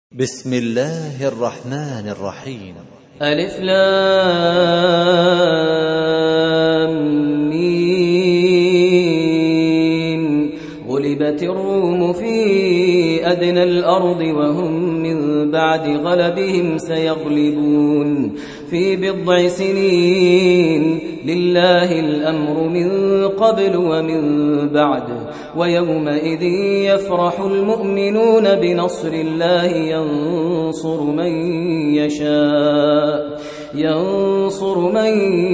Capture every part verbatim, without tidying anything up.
بسم الله الرحمن الرحيم. ألف لام ميم. غلبت الروم في أدنى الأرض وهم من بعد غلبهم سيغلبون في بضع سنين لله الأمر من قبل ومن بعد ويومئذ يفرح المؤمنون بنصر الله ينصر من يشاء ينصر من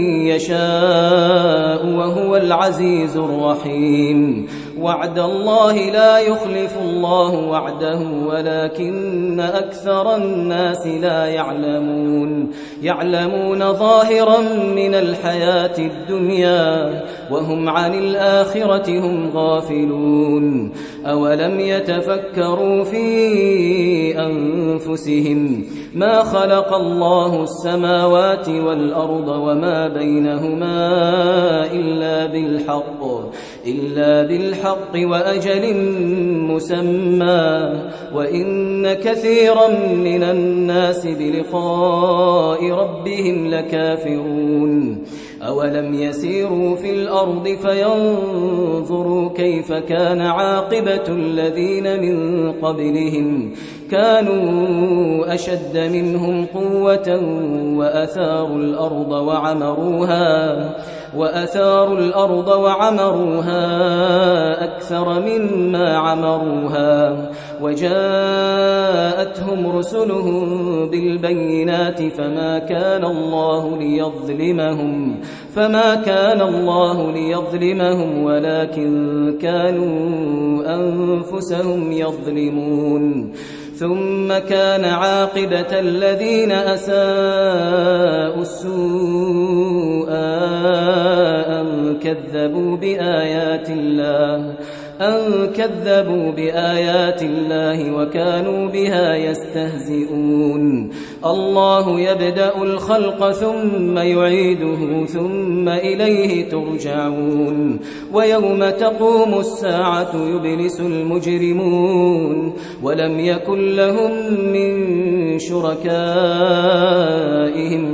يشاء وهو العزيز الرحيم. وعد الله لا يخلف الله وعده ولكن أكثر الناس لا يعلمون يعلمون ظاهرا من الحياة الدنيا وهم عن الآخرة هم غافلون. أولم يتفكروا في أنفسهم ما خلق الله السماوات والأرض وما بينهما إلا بالحق إلا بالحق وأجل مسمى وإن كثيرا من الناس بلقاء ربهم لكافرون. أولم يسيروا في الأرض فينظروا كيف كان عاقبة الذين من قبلهم كانوا أشد منهم قوة وأثاروا الأرض وعمروها وأثاروا الأرض وعمروها أكثر مما عمروها وجاءتهم رسلهم بالبينات فما كان الله ليظلمهم فما كان الله ليظلمهم ولكن كانوا أنفسهم يظلمون. ثم كان عاقبة الذين أساءوا السوء أن كذبوا بآيات الله أن كذبوا بآيات الله وكانوا بها يستهزئون. الله يبدأ الخلق ثم يعيده ثم إليه ترجعون. ويوم تقوم الساعة يبلس المجرمون ولم يكن لهم من شركائهم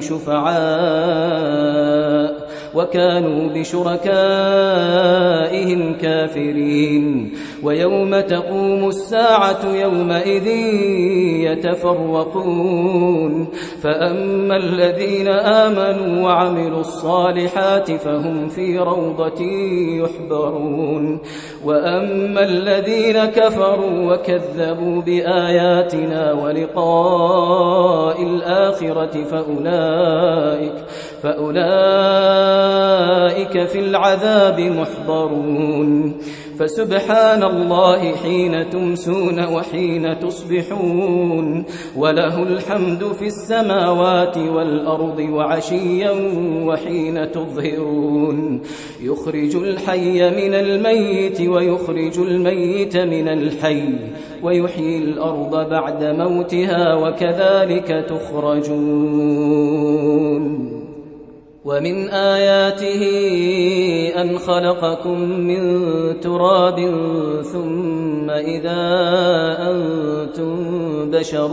شفعاء وكانوا بشركائهم كافرين. ويوم تقوم الساعة يومئذ يتفرقون فأما الذين آمنوا وعملوا الصالحات فهم في روضة يحبرون وأما الذين كفروا وكذبوا بآياتنا ولقاء الآخرة فأولئك فأولئك في العذاب محضرون. فسبحان الله حين تمسون وحين تصبحون وله الحمد في السماوات والأرض وعشيا وحين تظهرون. يخرج الحي من الميت ويخرج الميت من الحي ويحيي الأرض بعد موتها وكذلك تخرجون. ومن آياته أن خلقكم من تراب ثم إذا أنتم بشر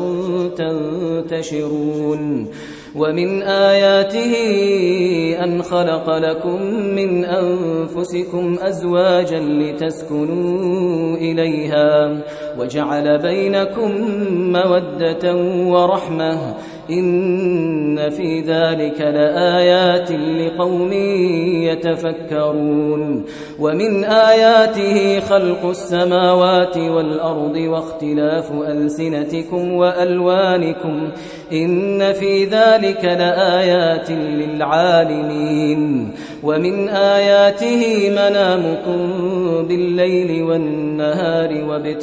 تنتشرون. ومن آياته أن خلق لكم من أنفسكم أزواجا لتسكنوا إليها وجعل بينكم مودة ورحمة إن في ذلك لآيات لقوم يتفكرون. ومن آياته خلق السماوات والأرض واختلاف ألسنتكم وألوانكم إن في ذلك لآيات للعالمين. ومن آياته منامكم بالليل والنهار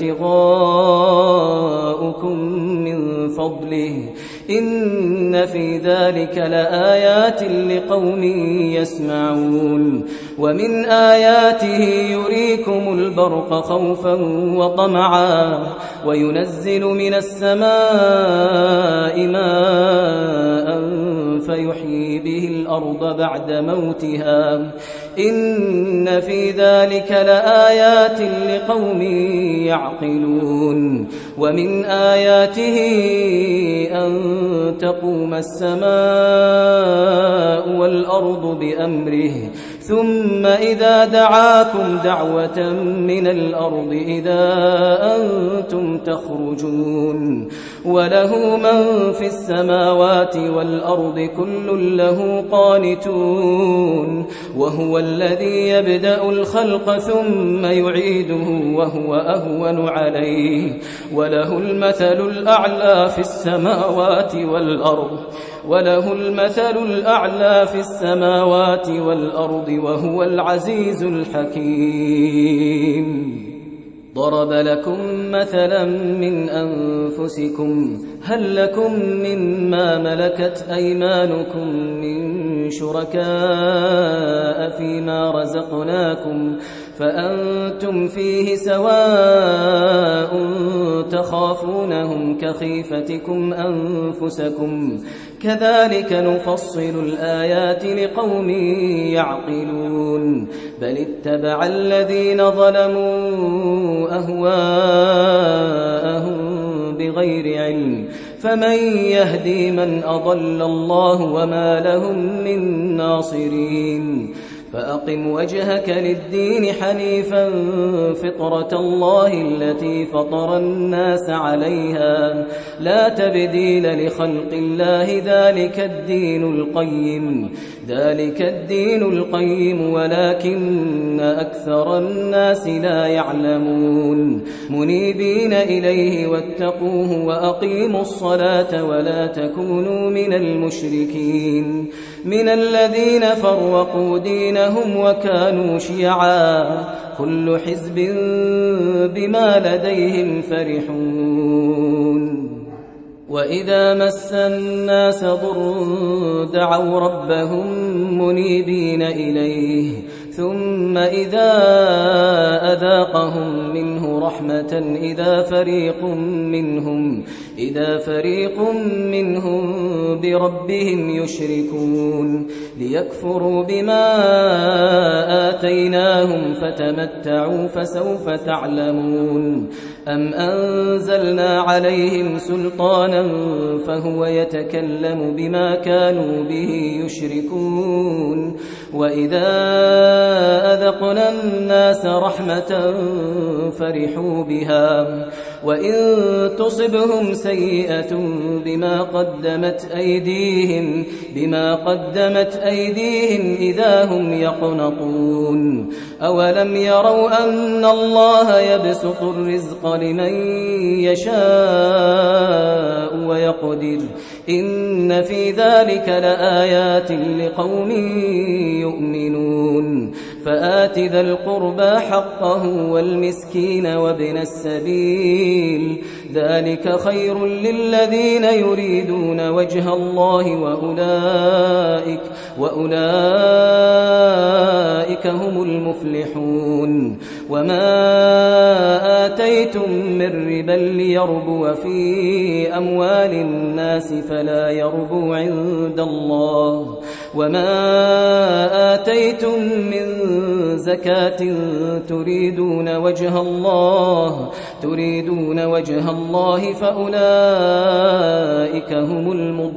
وابتغاؤكم من فضله إن في ذلك لآيات لقوم يسمعون. ومن آياته يريكم البرق خوفا وطمعا وينزل من السماء ماء فيحيي به الأرض بعد موتها إن في ذلك لآيات لقوم يعقلون. ومن آياته أن تقوم السماء والأرض بأمره ثم إذا دعاكم دعوة من الأرض إذا أنتم تخرجون وله من في السماوات والأرض كل له قانتون وهو الذي يبدأ الخلق ثم يعيده وهو أهون عليه وله المثل الأعلى في السماوات والأرض وله المثل الأعلى في السماوات والأرض وهو العزيز الحكيم ضرب لكم مثلا من أنفسكم هل لكم مما ملكت أيمانكم من شركاء فيما رزقناكم فأنتم فيه سواء تخافونهم كخيفتكم أنفسكم كذلك نفصل الآيات لقوم يعقلون بل اتبع الذين ظلموا أهواءهم بغير علم فمن يهدي من أضل الله وما لهم من ناصرين فأقم وجهك للدين حنيفا فطرة الله التي فطر الناس عليها لا تبديل لخلق الله ذلك الدين القيم ذلك الدين القيم ولكن أكثر الناس لا يعلمون منيبين إليه واتقوه وأقيموا الصلاة ولا تكونوا من المشركين من الذين فرقوا دينهم وكانوا شيعا كل حزب بما لديهم فرحون وإذا مس الناس ضر دعوا ربهم منيبين إليه ثم إذا أذاقهم منه رحمة إذا فريق منهم إذا فريق منهم بربهم يشركون ليكفروا بما آتيناهم فتمتعوا فسوف تعلمون أم أنزلنا عليهم سلطانا فهو يتكلم بما كانوا به يشركون وإذا أذقنا الناس رحمة فرحوا بها وإن تصبهم سيئة بما قدمت أيديهم بما قدمت أيديهم إذا هم يقنطون أولم يروا أن الله يبسط الرزق لمن يشاء ويقدر إن في ذلك لآيات لقوم يؤمنون فآت ذا القربى حقه والمسكين وابن السبيل ذلك خير للذين يريدون وجه الله وأولئك, وأولئك هم المفلحون وما آتيتم من ربا ليربو في أموال الناس فلا يربو عند الله وما آتيتم من زكاة تريدون وجه الله تريدون وجه الله فأولئك هم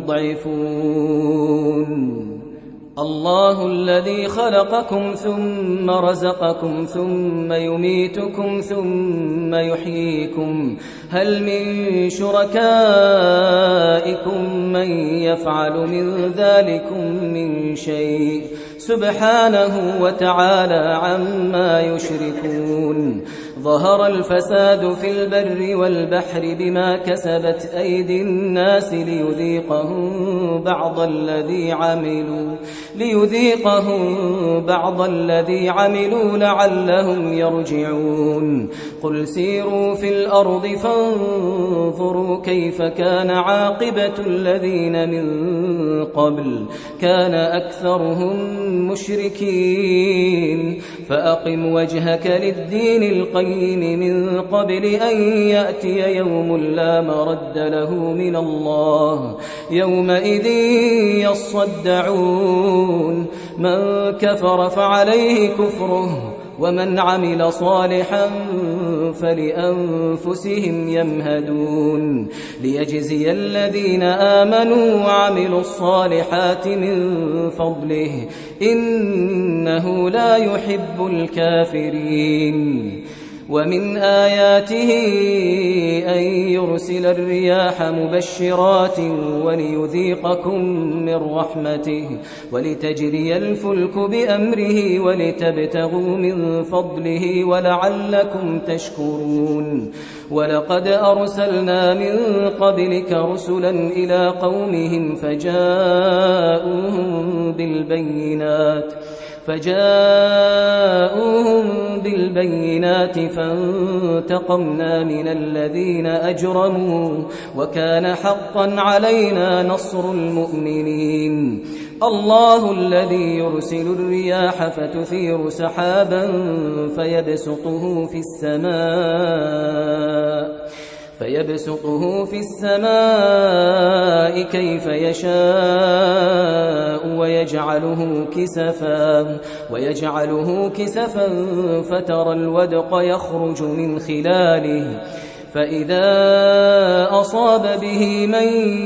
المضعفون الله الذي خلقكم ثم رزقكم ثم يميتكم ثم يحييكم هل من شركائكم من يفعل من ذلكم من شيء سبحانه وتعالى عما يشركون ظهر الفساد في البر والبحر بما كسبت أيدي الناس ليذيقهم بعض الذي عملوا ليذيقهم بعض الذي عملوا لعلهم يرجعون قل سيروا في الأرض فانظروا كيف كان عاقبة الذين من قبل كان أكثرهم مشركين فأقم وجهك للدين القيم من قبل أن يأتي يوم لا مرد له من الله يومئذ يصدعون من كفر فعليه كفره ومن عمل صالحا فلأنفسهم يمهدون ليجزي الذين آمنوا وعملوا الصالحات من فضله إنه لا يحب الكافرين. ومن آياته أن يرسل الرياح مبشرات وليذيقكم من رحمته ولتجري الفلك بأمره ولتبتغوا من فضله ولعلكم تشكرون. ولقد أرسلنا من قبلك رسلا إلى قومهم فجاءوهم بالبينات فجاءوهم بالبينات فانتقمنا من الذين أجرموا وكان حقا علينا نصر المؤمنين. الله الذي يرسل الرياح فتثير سحابا فيبسطه في السماء فيبسطه في السماء كيف يشاء ويجعله كسفا ويجعله كسفا فترى الودق يخرج من خلاله فإذا أصاب به من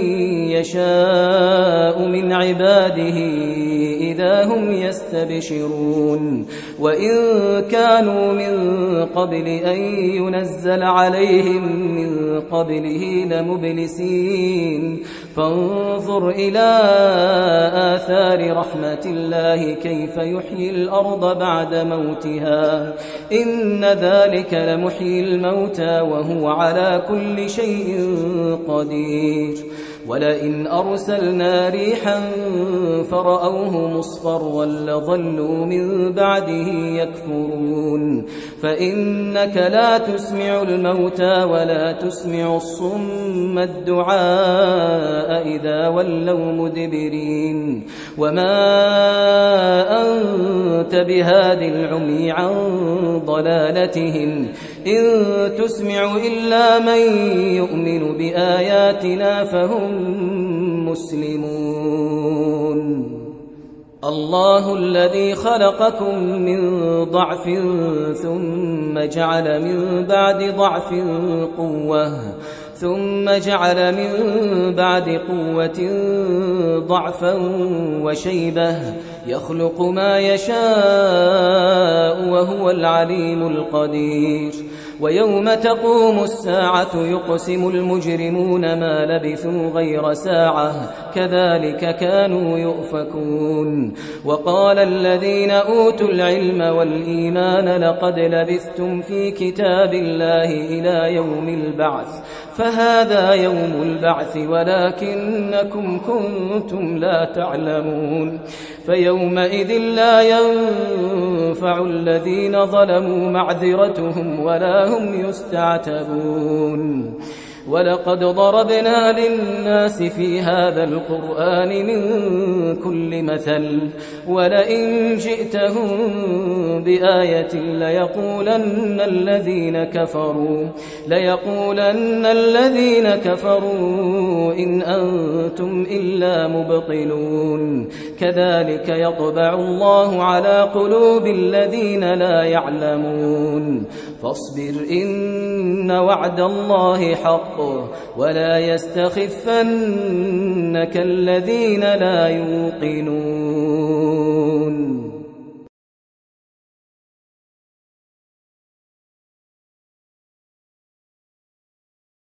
يشاء من عباده إذا هم يستبشرون. وإن كانوا من قبل أن ينزل عليهم من قبله لمبلسين فانظر إلى آثار رحمة الله كيف يحيي الأرض بعد موتها إن ذلك لمحيي الموتى وهو على كل شيء قدير. ولئن أرسلنا ريحا فرأوه مصفرا لظلوا من بعده يكفرون. فإنك لا تسمع الموتى ولا تسمع الصم الدعاء إذا ولوا مدبرين. وما أنت بهاد العمي عن ضلالتهم إن تسمع إلا من يؤمن بآياتنا فهم مسلمون. الله الذي خلقكم من ضعف ثم جعل من بعد ضعف قوة ثم جعل من بعد قوة ضعفا وشيبة يخلق ما يشاء وهو العليم القدير. ويوم تقوم الساعة يقسم المجرمون ما لبثوا غير ساعة كذلك كانوا يؤفكون. وقال الذين أوتوا العلم والإيمان لقد لبثتم في كتاب الله إلى يوم البعث فهذا يوم البعث ولكنكم كنتم لا تعلمون. فيومئذ لا ينفع الذين ظلموا معذرتهم ولا هم يستعتبون. ولقد ضربنا للناس في هذا القرآن من كل مثل ولئن جئتهم بآية ليقولن الذين كفروا ليقولن الذين كفروا إن أنتم إلا مبطلون. كذلك يطبع الله على قلوب الذين لا يعلمون. فاصبر إن وعد الله حق ولا يستخفنك الذين لا يوقنون.